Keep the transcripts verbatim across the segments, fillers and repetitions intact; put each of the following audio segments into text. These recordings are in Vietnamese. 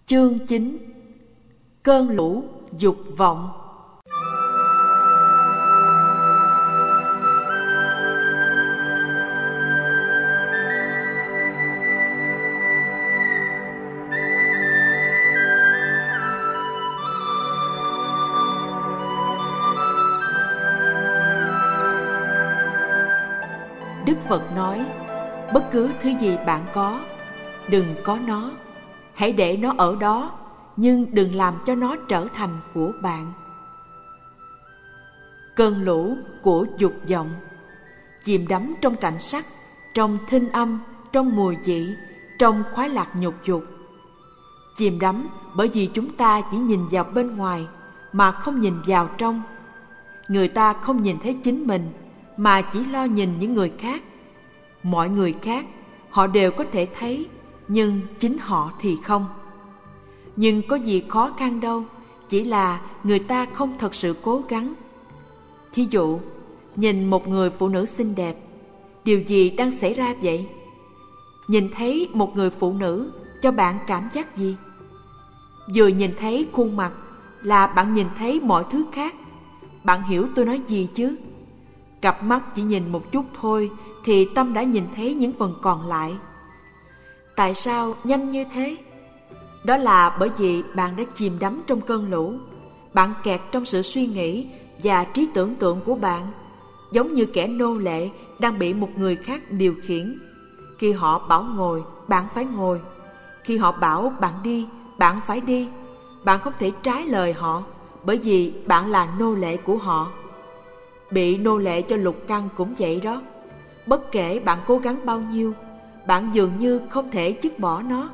Chương chín. Cơn lũ dục vọng. Đức Phật nói, bất cứ thứ gì bạn có, đừng có nó. Hãy để nó ở đó, nhưng đừng làm cho nó trở thành của bạn. Cơn lũ của dục vọng, chìm đắm trong cảnh sắc, trong thinh âm, trong mùi vị, trong khoái lạc nhục dục. Chìm đắm bởi vì chúng ta chỉ nhìn vào bên ngoài mà không nhìn vào trong. Người ta không nhìn thấy chính mình mà chỉ lo nhìn những người khác. Mọi người khác họ đều có thể thấy, nhưng chính họ thì không. Nhưng có gì khó khăn đâu, chỉ là người ta không thật sự cố gắng. Thí dụ, nhìn một người phụ nữ xinh đẹp, điều gì đang xảy ra vậy? Nhìn thấy một người phụ nữ cho bạn cảm giác gì? Vừa nhìn thấy khuôn mặt là bạn nhìn thấy mọi thứ khác. Bạn hiểu tôi nói gì chứ? Cặp mắt chỉ nhìn một chút thôi thì tâm đã nhìn thấy những phần còn lại. Tại sao nhanh như thế? Đó là bởi vì bạn đã chìm đắm trong cơn lũ. Bạn kẹt trong sự suy nghĩ và trí tưởng tượng của bạn, giống như kẻ nô lệ đang bị một người khác điều khiển. Khi họ bảo ngồi, bạn phải ngồi. Khi họ bảo bạn đi, bạn phải đi. Bạn không thể trái lời họ, bởi vì bạn là nô lệ của họ. Bị nô lệ cho lục căn cũng vậy đó. Bất kể bạn cố gắng bao nhiêu, bạn dường như không thể dứt bỏ nó.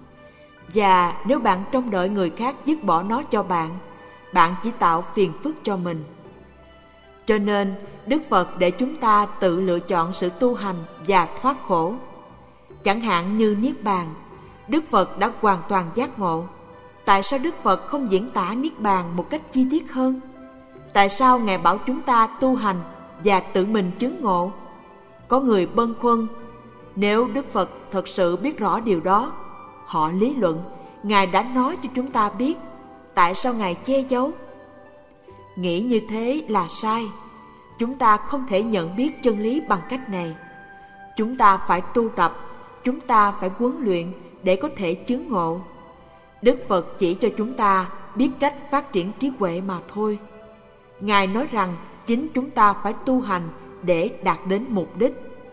Và nếu bạn trông đợi người khác dứt bỏ nó cho bạn, bạn chỉ tạo phiền phức cho mình. Cho nên Đức Phật để chúng ta tự lựa chọn sự tu hành và thoát khổ. Chẳng hạn như Niết Bàn, Đức Phật đã hoàn toàn giác ngộ. Tại sao Đức Phật không diễn tả Niết Bàn một cách chi tiết hơn? Tại sao Ngài bảo chúng ta tu hành và tự mình chứng ngộ? Có người bâng khuâng, nếu Đức Phật thật sự biết rõ điều đó, họ lý luận, Ngài đã nói cho chúng ta biết, tại sao Ngài che giấu? Nghĩ như thế là sai. Chúng ta không thể nhận biết chân lý bằng cách này. Chúng ta phải tu tập, chúng ta phải huấn luyện để có thể chứng ngộ. Đức Phật chỉ cho chúng ta biết cách phát triển trí huệ mà thôi. Ngài nói rằng chính chúng ta phải tu hành để đạt đến mục đích.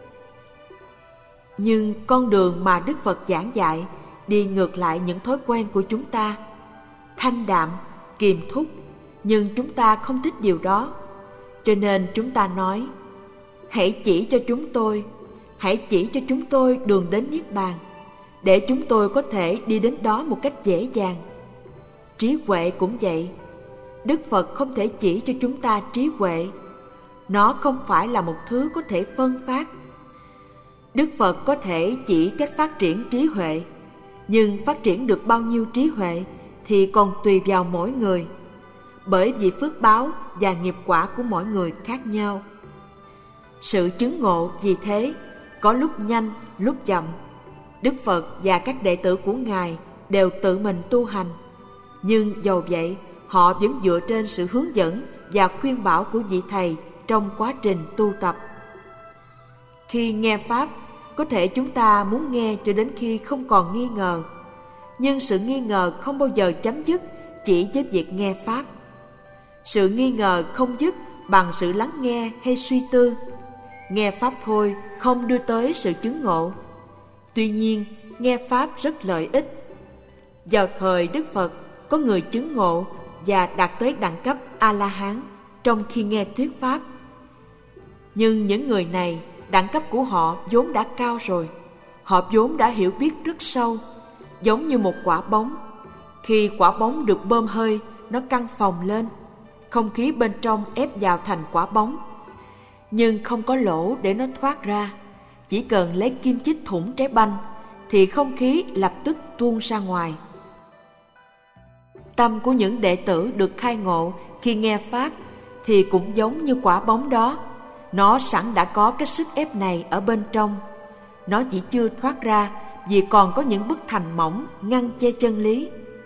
Nhưng con đường mà Đức Phật giảng dạy đi ngược lại những thói quen của chúng ta. Thanh đạm, kiềm thúc, nhưng chúng ta không thích điều đó. Cho nên chúng ta nói, hãy chỉ cho chúng tôi, hãy chỉ cho chúng tôi đường đến Niết Bàn, để chúng tôi có thể đi đến đó một cách dễ dàng. Trí huệ cũng vậy. Đức Phật không thể chỉ cho chúng ta trí huệ. Nó không phải là một thứ có thể phân phát. Đức Phật có thể chỉ cách phát triển trí huệ, nhưng phát triển được bao nhiêu trí huệ thì còn tùy vào mỗi người, bởi vì phước báo và nghiệp quả của mỗi người khác nhau. Sự chứng ngộ vì thế có lúc nhanh, lúc chậm. Đức Phật và các đệ tử của Ngài đều tự mình tu hành, nhưng dầu vậy họ vẫn dựa trên sự hướng dẫn và khuyên bảo của vị thầy trong quá trình tu tập. Khi nghe Pháp, có thể chúng ta muốn nghe cho đến khi không còn nghi ngờ, nhưng sự nghi ngờ không bao giờ chấm dứt chỉ với việc nghe Pháp. Sự nghi ngờ không dứt bằng sự lắng nghe hay suy tư. Nghe Pháp thôi không đưa tới sự chứng ngộ. Tuy nhiên, nghe Pháp rất lợi ích. Vào thời Đức Phật, có người chứng ngộ và đạt tới đẳng cấp A-la-hán trong khi nghe thuyết Pháp. Nhưng những người này, đẳng cấp của họ vốn đã cao rồi. Họ vốn đã hiểu biết rất sâu, giống như một quả bóng. Khi quả bóng được bơm hơi, nó căng phồng lên. Không khí bên trong ép vào thành quả bóng, nhưng không có lỗ để nó thoát ra. Chỉ cần lấy kim chích thủng trái banh thì không khí lập tức tuôn ra ngoài. Tâm của những đệ tử được khai ngộ khi nghe Pháp thì cũng giống như quả bóng đó. Nó sẵn đã có cái sức ép này ở bên trong. Nó chỉ chưa thoát ra vì còn có những bức thành mỏng ngăn che chân lý.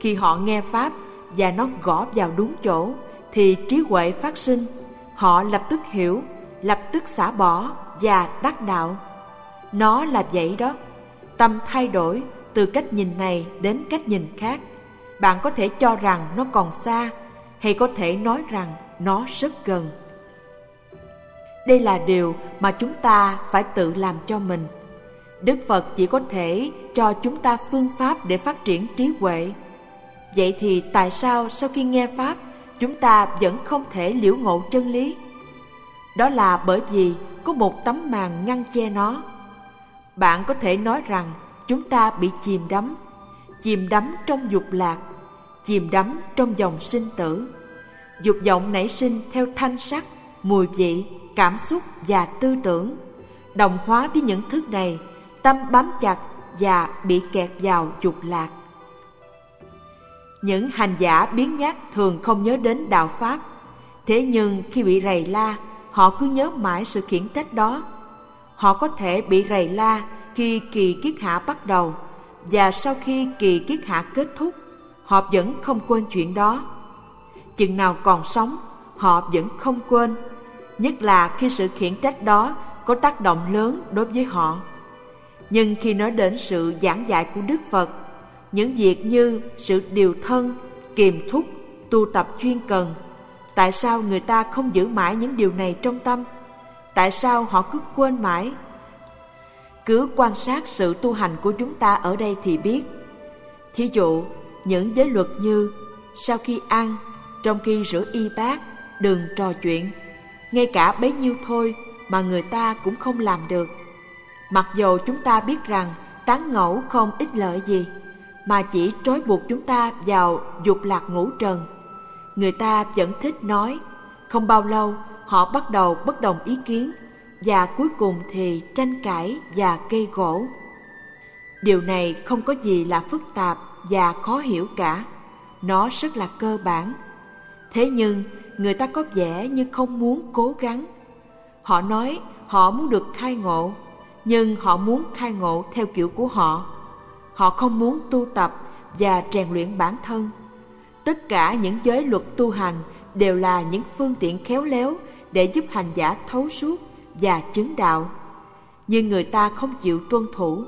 Khi họ nghe Pháp và nó gõ vào đúng chỗ, thì trí huệ phát sinh. Họ lập tức hiểu, lập tức xả bỏ và đắc đạo. Nó là vậy đó. Tâm thay đổi từ cách nhìn này đến cách nhìn khác. Bạn có thể cho rằng nó còn xa, hay có thể nói rằng nó rất gần. Đây là điều mà chúng ta phải tự làm cho mình. Đức Phật chỉ có thể cho chúng ta phương pháp để phát triển trí huệ. Vậy thì tại sao sau khi nghe Pháp, chúng ta vẫn không thể liễu ngộ chân lý? Đó là bởi vì có một tấm màn ngăn che nó. Bạn có thể nói rằng chúng ta bị chìm đắm, chìm đắm trong dục lạc, chìm đắm trong dòng sinh tử. Dục vọng nảy sinh theo thanh sắc, mùi vị, cảm xúc và tư tưởng. Đồng hóa với những thứ này, tâm bám chặt và bị kẹt vào dục lạc. Những hành giả biếng nhác thường không nhớ đến đạo Pháp. Thế nhưng khi bị rầy la, họ cứ nhớ mãi sự khiển trách đó. Họ có thể bị rầy la khi kỳ kiết hạ bắt đầu, và sau khi kỳ kiết hạ kết thúc, họ vẫn không quên chuyện đó. Chừng nào còn sống, họ vẫn không quên, nhất là khi sự khiển trách đó có tác động lớn đối với họ. Nhưng khi nói đến sự giảng dạy của Đức Phật, những việc như sự điều thân, kiềm thúc, tu tập chuyên cần, tại sao người ta không giữ mãi những điều này trong tâm? Tại sao họ cứ quên mãi? Cứ quan sát sự tu hành của chúng ta ở đây thì biết. Thí dụ, những giới luật như sau khi ăn, trong khi rửa y bát, đừng trò chuyện, ngay cả bấy nhiêu thôi mà người ta cũng không làm được. Mặc dù chúng ta biết rằng tán ngẫu không ích lợi gì, mà chỉ trói buộc chúng ta vào dục lạc ngũ trần, người ta vẫn thích nói. Không bao lâu họ bắt đầu bất đồng ý kiến, và cuối cùng thì tranh cãi và gây gổ. Điều này không có gì là phức tạp và khó hiểu cả. Nó rất là cơ bản. Thế nhưng người ta có vẻ như không muốn cố gắng. Họ nói họ muốn được khai ngộ, nhưng họ muốn khai ngộ theo kiểu của họ. Họ không muốn tu tập và rèn luyện bản thân. Tất cả những giới luật tu hành đều là những phương tiện khéo léo để giúp hành giả thấu suốt và chứng đạo, nhưng người ta không chịu tuân thủ.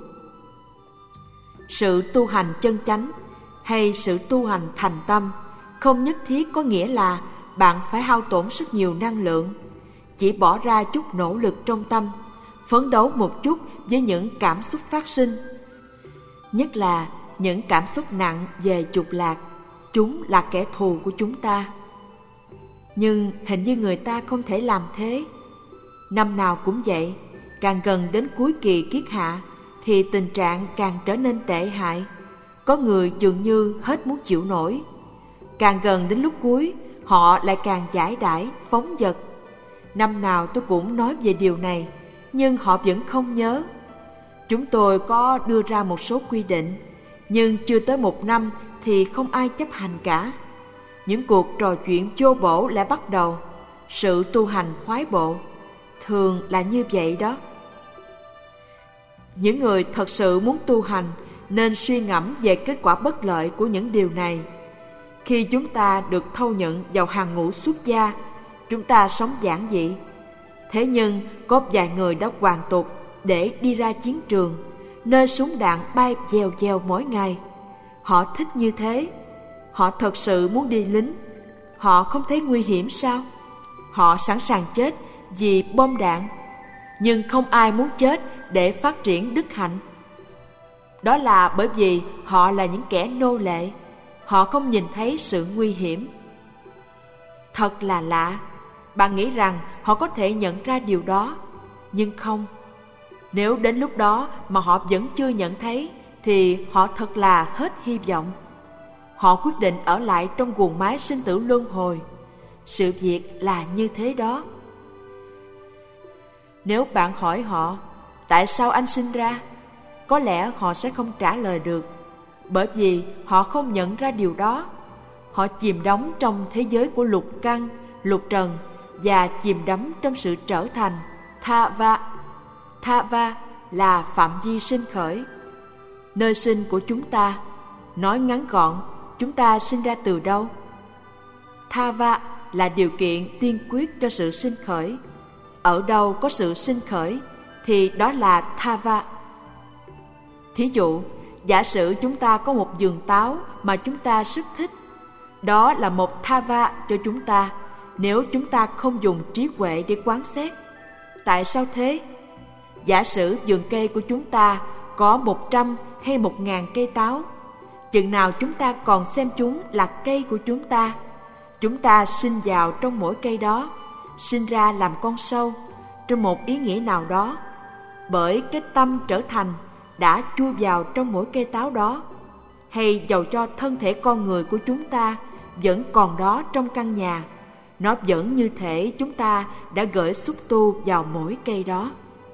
Sự tu hành chân chánh hay sự tu hành thành tâm không nhất thiết có nghĩa là bạn phải hao tổn rất nhiều năng lượng. Chỉ bỏ ra chút nỗ lực trong tâm, phấn đấu một chút với những cảm xúc phát sinh, nhất là những cảm xúc nặng về dục lạc. Chúng là kẻ thù của chúng ta. Nhưng hình như người ta không thể làm thế. Năm nào cũng vậy, càng gần đến cuối kỳ kiết hạ thì tình trạng càng trở nên tệ hại. Có người dường như hết muốn chịu nổi. Càng gần đến lúc cuối, họ lại càng giải đãi, phóng dật. Năm nào tôi cũng nói về điều này, nhưng họ vẫn không nhớ. Chúng tôi có đưa ra một số quy định, nhưng chưa tới một năm thì không ai chấp hành cả. Những cuộc trò chuyện vô bổ lại bắt đầu. Sự tu hành khoái bộ thường là như vậy đó. Những người thật sự muốn tu hành nên suy ngẫm về kết quả bất lợi của những điều này. Khi chúng ta được thâu nhận vào hàng ngũ xuất gia, chúng ta sống giản dị. Thế nhưng có vài người đã hoàn tục để đi ra chiến trường, nơi súng đạn bay dèo dèo mỗi ngày. Họ thích như thế. Họ thật sự muốn đi lính. Họ không thấy nguy hiểm sao? Họ sẵn sàng chết vì bom đạn, nhưng không ai muốn chết để phát triển đức hạnh. Đó là bởi vì họ là những kẻ nô lệ. Họ không nhìn thấy sự nguy hiểm. Thật là lạ. Bạn nghĩ rằng họ có thể nhận ra điều đó, nhưng không. Nếu đến lúc đó mà họ vẫn chưa nhận thấy thì họ thật là hết hy vọng. Họ quyết định ở lại trong guồng máy sinh tử luân hồi. Sự việc là như thế đó. Nếu bạn hỏi họ, tại sao anh sinh ra? Có lẽ họ sẽ không trả lời được, bởi vì họ không nhận ra điều đó. Họ chìm đắm trong thế giới của lục căn, lục trần và chìm đắm trong sự trở thành tha va. Tha va là phạm vi sinh khởi, nơi sinh của chúng ta. Nói ngắn gọn, chúng ta sinh ra từ đâu? Thava là điều kiện tiên quyết cho sự sinh khởi. Ở đâu có sự sinh khởi thì đó là Thava. Thí dụ, giả sử chúng ta có một vườn táo mà chúng ta rất thích. Đó là một Thava cho chúng ta nếu chúng ta không dùng trí huệ để quán xét. Tại sao thế? Giả sử vườn cây của chúng ta có một trăm hay một ngàn cây táo. Chừng nào chúng ta còn xem chúng là cây của chúng ta, chúng ta sinh vào trong mỗi cây đó, sinh ra làm con sâu, trong một ý nghĩa nào đó, bởi cái tâm trở thành đã chui vào trong mỗi cây táo đó. Hay dầu cho thân thể con người của chúng ta vẫn còn đó trong căn nhà, nó vẫn như thể chúng ta đã gửi xúc tu vào mỗi cây đó.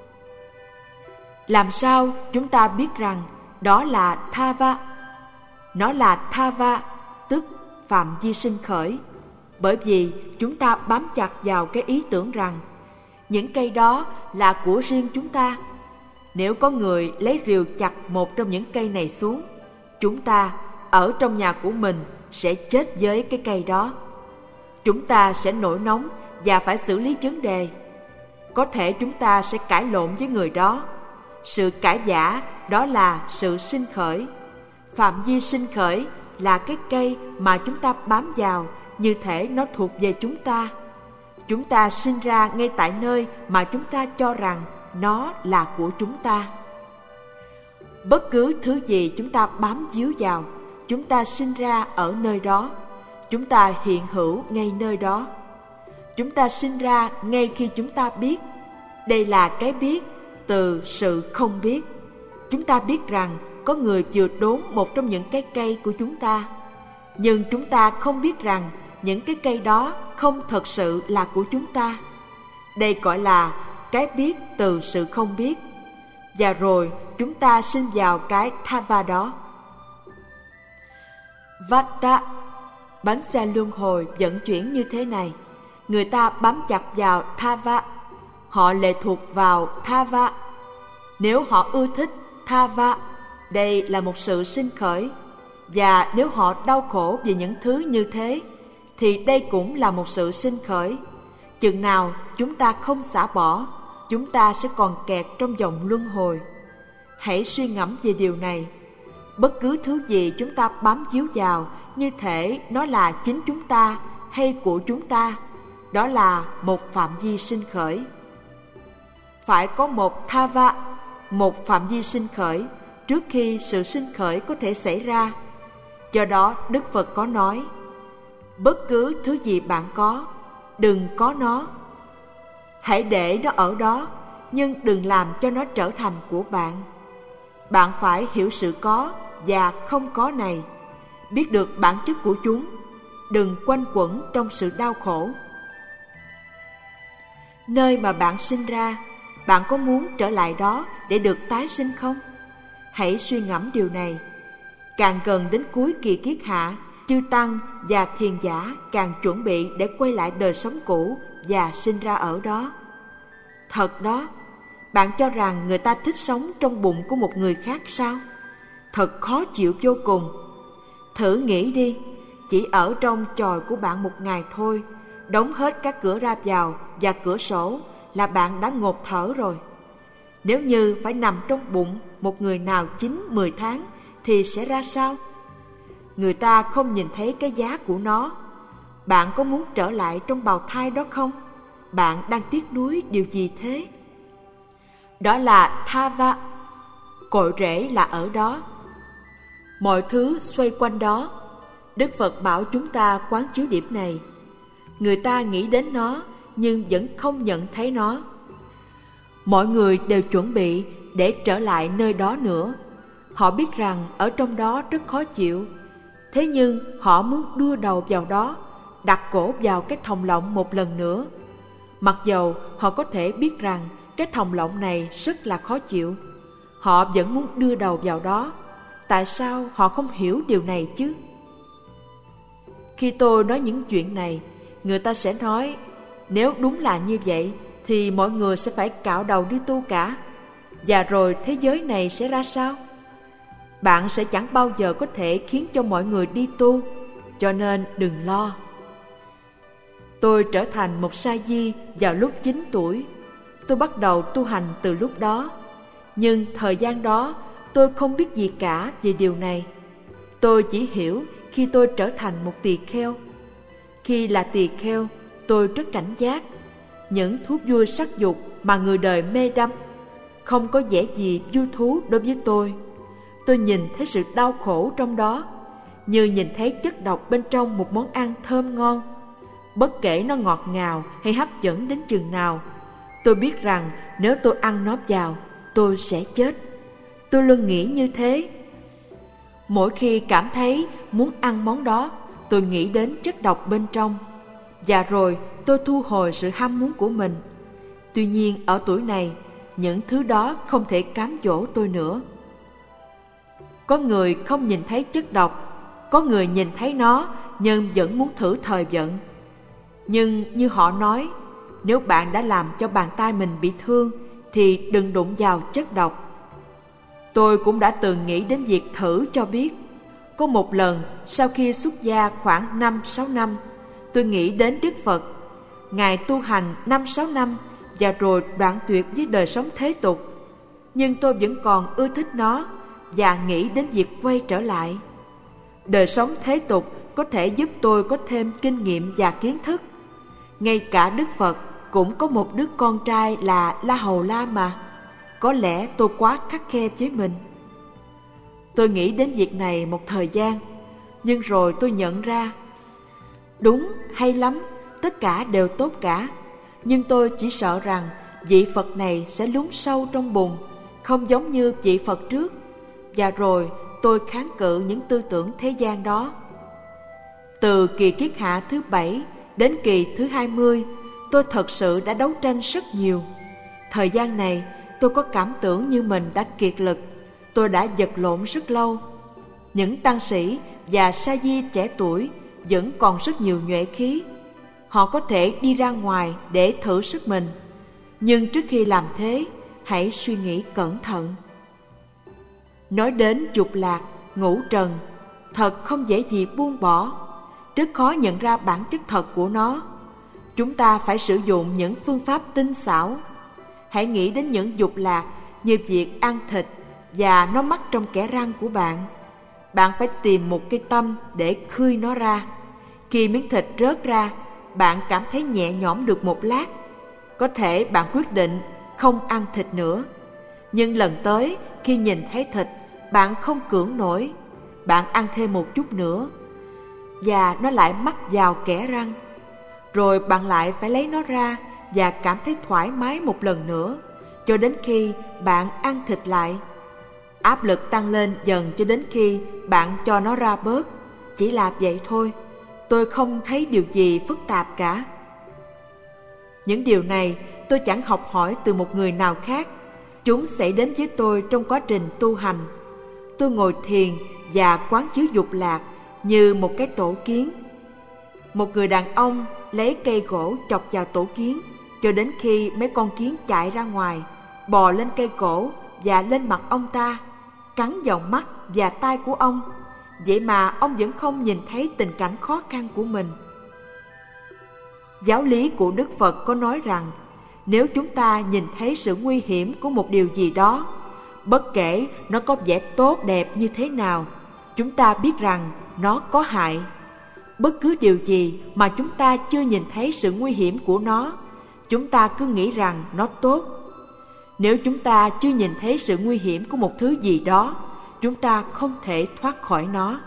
Làm sao chúng ta biết rằng đó là Thava? Nó là Thava, tức phạm vi sinh khởi, bởi vì chúng ta bám chặt vào cái ý tưởng rằng những cây đó là của riêng chúng ta. Nếu có người lấy rìu chặt một trong những cây này xuống, chúng ta ở trong nhà của mình sẽ chết với cái cây đó. Chúng ta sẽ nổi nóng và phải xử lý vấn đề. Có thể chúng ta sẽ cãi lộn với người đó. Sự cãi vã đó là sự sinh khởi. Phạm vi sinh khởi là cái cây mà chúng ta bám vào như thể nó thuộc về chúng ta. Chúng ta sinh ra ngay tại nơi mà chúng ta cho rằng nó là của chúng ta. Bất cứ thứ gì chúng ta bám víu vào, chúng ta sinh ra ở nơi đó. Chúng ta hiện hữu ngay nơi đó. Chúng ta sinh ra ngay khi chúng ta biết. Đây là cái biết từ sự không biết. Chúng ta biết rằng có người vừa đốn một trong những cái cây của chúng ta, nhưng chúng ta không biết rằng những cái cây đó không thật sự là của chúng ta. Đây gọi là cái biết từ sự không biết. Và rồi chúng ta sinh vào cái Thava đó. Vata, bánh xe luân hồi vận chuyển như thế này. Người ta bám chặt vào Thava, họ lệ thuộc vào Thava. Nếu họ ưa thích Thava, đây là một sự sinh khởi. Và nếu họ đau khổ vì những thứ như thế, thì đây cũng là một sự sinh khởi. Chừng nào chúng ta không xả bỏ, chúng ta sẽ còn kẹt trong vòng luân hồi. Hãy suy ngẫm về điều này. Bất cứ thứ gì chúng ta bám víu vào như thể nó là chính chúng ta hay của chúng ta, đó là một phạm vi sinh khởi. Phải có một Thava, một phạm vi sinh khởi, trước khi sự sinh khởi có thể xảy ra. Do đó Đức Phật có nói, bất cứ thứ gì bạn có, đừng có nó. Hãy để nó ở đó, nhưng đừng làm cho nó trở thành của bạn. Bạn phải hiểu sự có và không có này, biết được bản chất của chúng, đừng quanh quẩn trong sự đau khổ. Nơi mà bạn sinh ra, bạn có muốn trở lại đó để được tái sinh không? Hãy suy ngẫm điều này. Càng gần đến cuối kỳ kiết hạ, chư tăng và thiền giả càng chuẩn bị để quay lại đời sống cũ và sinh ra ở đó. Thật đó, bạn cho rằng người ta thích sống trong bụng của một người khác sao? Thật khó chịu vô cùng. Thử nghĩ đi, chỉ ở trong chòi của bạn một ngày thôi, đóng hết các cửa ra vào và cửa sổ là bạn đã ngộp thở rồi. Nếu như phải nằm trong bụng một người nào chín mười tháng thì sẽ ra sao? Người ta không nhìn thấy cái giá của nó. Bạn có muốn trở lại trong bào thai đó không? Bạn đang tiếc nuối điều gì thế? Đó là Thava. Cội rễ là ở đó. Mọi thứ xoay quanh đó. Đức Phật bảo chúng ta quán chiếu điểm này. Người ta nghĩ đến nó nhưng vẫn không nhận thấy nó. Mọi người đều chuẩn bị để trở lại nơi đó nữa. Họ biết rằng ở trong đó rất khó chịu. Thế nhưng họ muốn đưa đầu vào đó, đặt cổ vào cái thòng lọng một lần nữa. Mặc dầu họ có thể biết rằng cái thòng lọng này rất là khó chịu, họ vẫn muốn đưa đầu vào đó. Tại sao họ không hiểu điều này chứ? Khi tôi nói những chuyện này, người ta sẽ nói, nếu đúng là như vậy thì mọi người sẽ phải cạo đầu đi tu cả. Và rồi thế giới này sẽ ra sao? Bạn sẽ chẳng bao giờ có thể khiến cho mọi người đi tu, cho nên đừng lo. Tôi trở thành một sa di vào lúc chín tuổi. Tôi bắt đầu tu hành từ lúc đó. Nhưng thời gian đó tôi không biết gì cả về điều này. Tôi chỉ hiểu khi tôi trở thành một tỳ kheo. Khi là tỳ kheo, tôi rất cảnh giác. Những thú vui sắc dục mà người đời mê đắm không có vẻ gì vui thú đối với tôi. Tôi nhìn thấy sự đau khổ trong đó, như nhìn thấy chất độc bên trong một món ăn thơm ngon. Bất kể nó ngọt ngào hay hấp dẫn đến chừng nào, tôi biết rằng nếu tôi ăn nó vào, tôi sẽ chết. Tôi luôn nghĩ như thế. Mỗi khi cảm thấy muốn ăn món đó, tôi nghĩ đến chất độc bên trong. Và rồi tôi thu hồi sự ham muốn của mình. Tuy nhiên ở tuổi này, những thứ đó không thể cám dỗ tôi nữa. Có người không nhìn thấy chất độc, có người nhìn thấy nó nhưng vẫn muốn thử thời vận. Nhưng như họ nói, nếu bạn đã làm cho bàn tay mình bị thương thì đừng đụng vào chất độc. Tôi cũng đã từng nghĩ đến việc thử cho biết. Có một lần sau khi xuất gia khoảng năm sáu năm, tôi nghĩ đến Đức Phật. Ngài tu hành năm sáu năm và rồi đoạn tuyệt với đời sống thế tục. Nhưng tôi vẫn còn ưa thích nó và nghĩ đến việc quay trở lại. Đời sống thế tục có thể giúp tôi có thêm kinh nghiệm và kiến thức. Ngay cả Đức Phật cũng có một đứa con trai là La Hầu La mà. Có lẽ tôi quá khắt khe với mình. Tôi nghĩ đến việc này một thời gian, nhưng rồi tôi nhận ra, đúng, hay lắm, tất cả đều tốt cả. Nhưng tôi chỉ sợ rằng vị Phật này sẽ lún sâu trong bùn, không giống như vị Phật trước. Và rồi tôi kháng cự những tư tưởng thế gian đó. Từ kỳ kiết hạ thứ bảy đến kỳ thứ hai mươi, tôi thật sự đã đấu tranh rất nhiều. Thời gian này tôi có cảm tưởng như mình đã kiệt lực. Tôi đã vật lộn rất lâu. Những tăng sĩ và sa di trẻ tuổi vẫn còn rất nhiều nhuệ khí. Họ có thể đi ra ngoài để thử sức mình. Nhưng trước khi làm thế, hãy suy nghĩ cẩn thận. Nói đến dục lạc, ngũ trần, thật không dễ gì buông bỏ. Rất khó nhận ra bản chất thật của nó. Chúng ta phải sử dụng những phương pháp tinh xảo. Hãy nghĩ đến những dục lạc như việc ăn thịt và nó mắc trong kẽ răng của bạn. Bạn phải tìm một cái tâm để khơi nó ra. Khi miếng thịt rớt ra, bạn cảm thấy nhẹ nhõm được một lát. Có thể bạn quyết định không ăn thịt nữa. Nhưng lần tới khi nhìn thấy thịt, bạn không cưỡng nổi. Bạn ăn thêm một chút nữa và nó lại mắc vào kẽ răng. Rồi bạn lại phải lấy nó ra và cảm thấy thoải mái một lần nữa, cho đến khi bạn ăn thịt lại. Áp lực tăng lên dần cho đến khi bạn cho nó ra bớt. Chỉ là vậy thôi. Tôi không thấy điều gì phức tạp cả. Những điều này tôi chẳng học hỏi từ một người nào khác. Chúng xảy đến với tôi trong quá trình tu hành. Tôi ngồi thiền và quán chiếu dục lạc như một cái tổ kiến. Một người đàn ông lấy cây gỗ chọc vào tổ kiến cho đến khi mấy con kiến chạy ra ngoài, bò lên cây gỗ và lên mặt ông ta, cắn vào mắt và tai của ông. Vậy mà ông vẫn không nhìn thấy tình cảnh khó khăn của mình. Giáo lý của Đức Phật có nói rằng nếu chúng ta nhìn thấy sự nguy hiểm của một điều gì đó, bất kể nó có vẻ tốt đẹp như thế nào, chúng ta biết rằng nó có hại. Bất cứ điều gì mà chúng ta chưa nhìn thấy sự nguy hiểm của nó, chúng ta cứ nghĩ rằng nó tốt. Nếu chúng ta chưa nhìn thấy sự nguy hiểm của một thứ gì đó, chúng ta không thể thoát khỏi nó.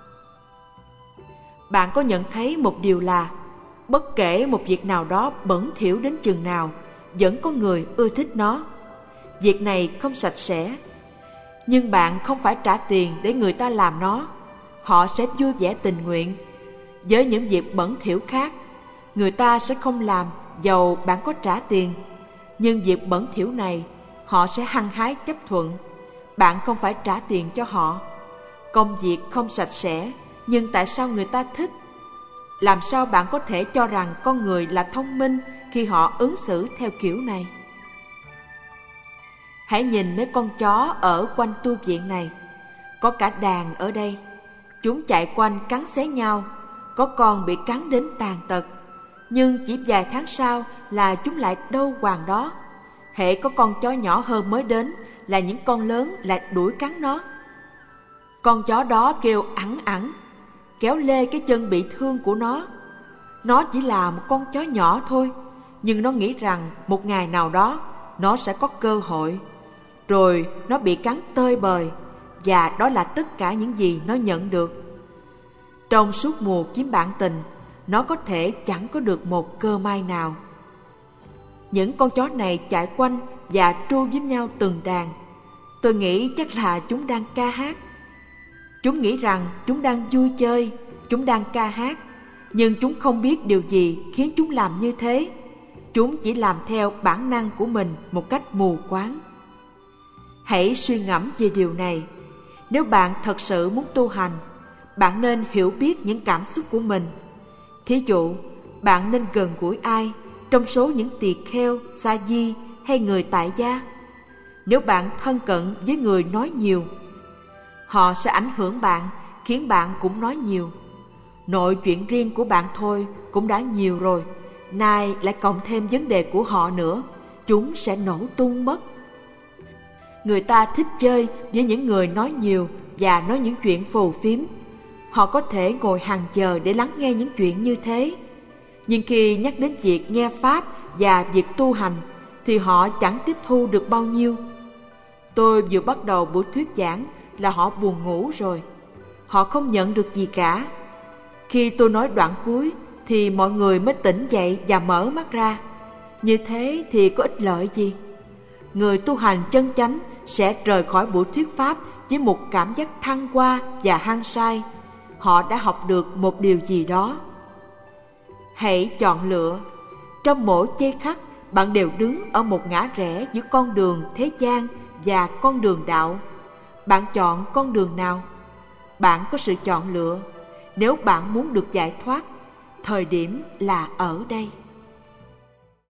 Bạn có nhận thấy một điều là bất kể một việc nào đó bẩn thỉu đến chừng nào, vẫn có người ưa thích nó. Việc này không sạch sẽ, nhưng bạn không phải trả tiền để người ta làm nó. Họ sẽ vui vẻ tình nguyện. Với những việc bẩn thỉu khác, người ta sẽ không làm dầu bạn có trả tiền. Nhưng việc bẩn thỉu này, họ sẽ hăng hái chấp thuận. Bạn không phải trả tiền cho họ. Công việc không sạch sẽ, nhưng tại sao người ta thích? Làm sao bạn có thể cho rằng con người là thông minh khi họ ứng xử theo kiểu này? Hãy nhìn mấy con chó ở quanh tu viện này. Có cả đàn ở đây. Chúng chạy quanh cắn xé nhau, có con bị cắn đến tàn tật. Nhưng chỉ vài tháng sau là chúng lại đâu hoàng đó. Hễ có con chó nhỏ hơn mới đến là những con lớn lại đuổi cắn nó. Con chó đó kêu ẵn ẵn, kéo lê cái chân bị thương của nó. Nó chỉ là một con chó nhỏ thôi, nhưng nó nghĩ rằng một ngày nào đó nó sẽ có cơ hội. Rồi nó bị cắn tơi bời, và đó là tất cả những gì nó nhận được. Trong suốt mùa kiếm bạn tình, nó có thể chẳng có được một cơ may nào. Những con chó này chạy quanh và tru với nhau từng đàn. Tôi nghĩ chắc là chúng đang ca hát. Chúng nghĩ rằng chúng đang vui chơi, chúng đang ca hát, nhưng chúng không biết điều gì khiến chúng làm như thế. Chúng chỉ làm theo bản năng của mình một cách mù quáng. Hãy suy ngẫm về điều này. Nếu bạn thật sự muốn tu hành, bạn nên hiểu biết những cảm xúc của mình. Thí dụ, bạn nên gần gũi ai trong số những tỳ kheo, sa di hay người tại gia? Nếu bạn thân cận với người nói nhiều, họ sẽ ảnh hưởng bạn, khiến bạn cũng nói nhiều. Nội chuyện riêng của bạn thôi cũng đã nhiều rồi, nay lại cộng thêm vấn đề của họ nữa, chúng sẽ nổ tung mất. Người ta thích chơi với những người nói nhiều và nói những chuyện phù phiếm. Họ có thể ngồi hàng giờ để lắng nghe những chuyện như thế. Nhưng khi nhắc đến việc nghe Pháp và việc tu hành, thì họ chẳng tiếp thu được bao nhiêu. Tôi vừa bắt đầu buổi thuyết giảng là họ buồn ngủ rồi. Họ không nhận được gì cả. Khi tôi nói đoạn cuối thì mọi người mới tỉnh dậy và mở mắt ra. Như thế thì có ích lợi gì? Người tu hành chân chánh sẽ rời khỏi buổi thuyết Pháp với một cảm giác thăng hoa và hăng say. Họ đã học được một điều gì đó. Hãy chọn lựa. Trong mỗi giây khắc, bạn đều đứng ở một ngã rẽ giữa con đường thế gian và con đường đạo. Bạn chọn con đường nào? Bạn có sự chọn lựa. Nếu bạn muốn được giải thoát, thời điểm là ở đây.